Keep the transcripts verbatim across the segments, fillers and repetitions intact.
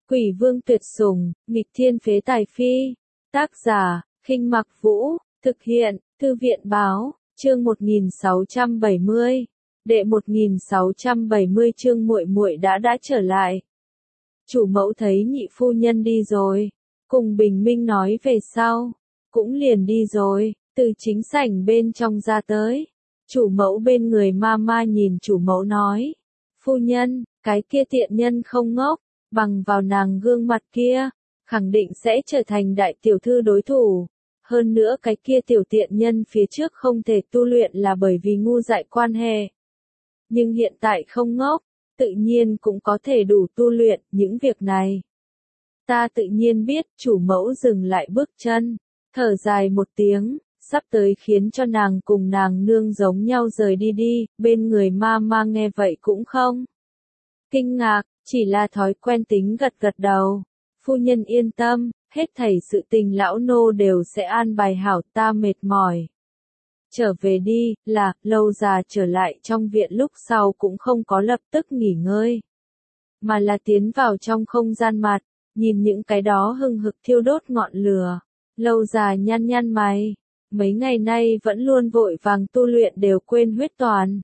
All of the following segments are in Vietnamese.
Quỷ vương tuyệt sủng, nghịch thiên phế tài phi. Tác giả, Khinh Mặc Vũ, thực hiện, Thư viện báo, chương một nghìn sáu trăm bảy mươi. Đệ một nghìn sáu trăm bảy mươi chương muội muội đã đã trở lại. Chủ mẫu thấy nhị phu nhân đi rồi, cùng bình minh nói về sau, cũng liền đi rồi, từ chính sảnh bên trong ra tới. Chủ mẫu bên người ma ma nhìn chủ mẫu nói, phu nhân, cái kia tiện nhân không ngốc, bằng vào nàng gương mặt kia, khẳng định sẽ trở thành đại tiểu thư đối thủ. Hơn nữa cái kia tiểu tiện nhân phía trước không thể tu luyện là bởi vì ngu dại quan hệ. Nhưng hiện tại không ngốc, tự nhiên cũng có thể đủ tu luyện những việc này. Ta tự nhiên biết, chủ mẫu dừng lại bước chân, thở dài một tiếng, sắp tới khiến cho nàng cùng nàng nương giống nhau rời đi đi, bên người ma ma nghe vậy cũng không kinh ngạc, chỉ là thói quen tính gật gật đầu. Phu nhân yên tâm, hết thảy sự tình lão nô đều sẽ an bài hảo, ta mệt mỏi. Trở về đi, là, lâu già trở lại trong viện lúc sau cũng không có lập tức nghỉ ngơi. Mà là tiến vào trong không gian mặt, nhìn những cái đó hừng hực thiêu đốt ngọn lửa. Lâu già nhăn nhăn mày, mấy ngày nay vẫn luôn vội vàng tu luyện đều quên huyết toàn.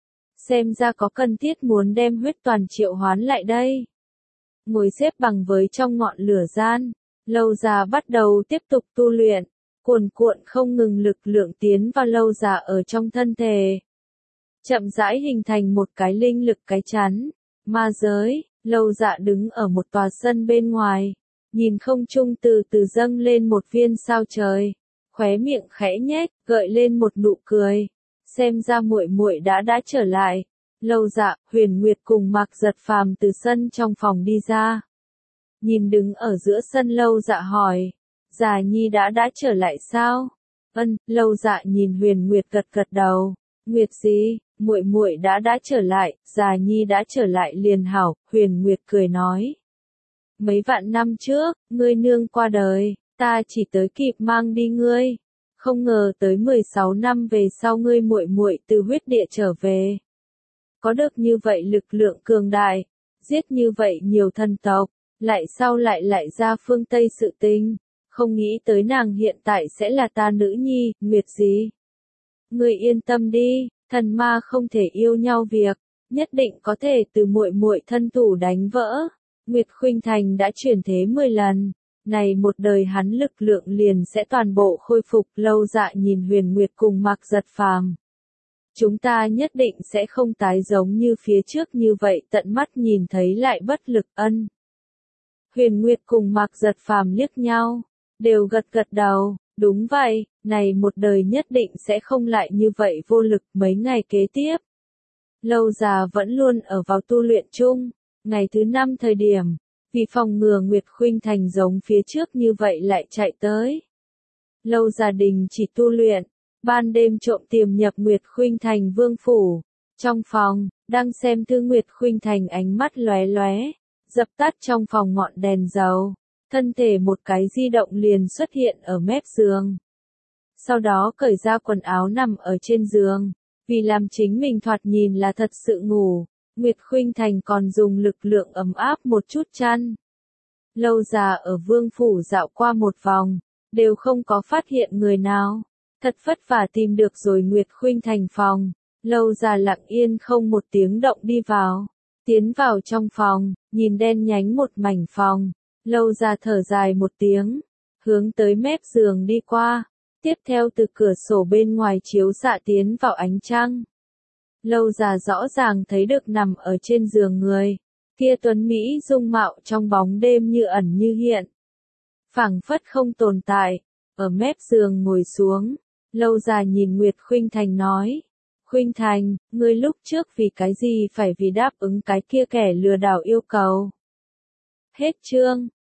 Xem ra có cần thiết muốn đem huyết toàn triệu hoán lại đây. Ngồi xếp bằng với trong ngọn lửa gian, lâu già bắt đầu tiếp tục tu luyện, cuồn cuộn không ngừng lực lượng tiến vào lâu già ở trong thân thể. Chậm rãi hình thành một cái linh lực cái chắn, ma giới, lâu dạ đứng ở một tòa sân bên ngoài, nhìn không trung từ từ dâng lên một viên sao trời, khóe miệng khẽ nhếch, gợi lên một nụ cười, xem ra muội muội đã đã trở lại. Lâu dạ, Huyền Nguyệt cùng Mạc Giật Phàm từ sân trong phòng đi ra. Nhìn đứng ở giữa sân lâu dạ hỏi, già nhi đã đã trở lại sao? Ân, lâu dạ nhìn Huyền Nguyệt gật gật đầu. Nguyệt gì, muội muội đã đã trở lại, già nhi đã trở lại liền hảo, Huyền Nguyệt cười nói. Mấy vạn năm trước, ngươi nương qua đời, ta chỉ tới kịp mang đi ngươi. Không ngờ tới mười sáu năm về sau ngươi muội muội từ huyết địa trở về. Có được như vậy lực lượng cường đại, giết như vậy nhiều thần tộc, lại sau lại lại ra phương Tây sự tình, không nghĩ tới nàng hiện tại sẽ là ta nữ nhi, Nguyệt gì. Ngươi yên tâm đi, thần ma không thể yêu nhau việc, nhất định có thể từ muội muội thân thủ đánh vỡ. Nguyệt Khuynh Thành đã chuyển thế mười lần, này một đời hắn lực lượng liền sẽ toàn bộ khôi phục. Lâu dạ nhìn Huyền Nguyệt cùng Mạc Giật Phàm. Chúng ta nhất định sẽ không tái giống như phía trước như vậy tận mắt nhìn thấy lại bất lực. Ân. Huyền Nguyệt cùng Mạc Giật Phàm liếc nhau, đều gật gật đầu, đúng vậy, này một đời nhất định sẽ không lại như vậy vô lực. Mấy ngày kế tiếp, lâu già vẫn luôn ở vào tu luyện chung, ngày thứ năm thời điểm, vì phòng ngừa Nguyệt Khuynh Thành giống phía trước như vậy lại chạy tới. Lâu gia đình chỉ tu luyện, ban đêm trộm tiềm nhập Nguyệt Khuynh Thành vương phủ. Trong phòng, đang xem thư Nguyệt Khuynh Thành ánh mắt lóe lóe, dập tắt trong phòng ngọn đèn dầu, thân thể một cái di động liền xuất hiện ở mép giường. Sau đó cởi ra quần áo nằm ở trên giường, vì làm chính mình thoạt nhìn là thật sự ngủ, Nguyệt Khuynh Thành còn dùng lực lượng ấm áp một chút chăn. Lâu già ở vương phủ dạo qua một vòng, đều không có phát hiện người nào. Thật vất vả tìm được rồi Nguyệt Khuynh Thành phòng, lâu già lặng yên không một tiếng động đi vào. Tiến vào trong phòng, nhìn đen nhánh một mảnh phòng, lâu già thở dài một tiếng, hướng tới mép giường đi qua, tiếp theo từ cửa sổ bên ngoài chiếu xạ tiến vào ánh trăng. Lâu già rõ ràng thấy được nằm ở trên giường người, kia tuấn Mỹ dung mạo trong bóng đêm như ẩn như hiện. Phảng phất không tồn tại, ở mép giường ngồi xuống, lâu già nhìn Nguyệt Khuynh Thành nói, Khuynh Thành, ngươi lúc trước vì cái gì phải vì đáp ứng cái kia kẻ lừa đảo yêu cầu. Hết chương.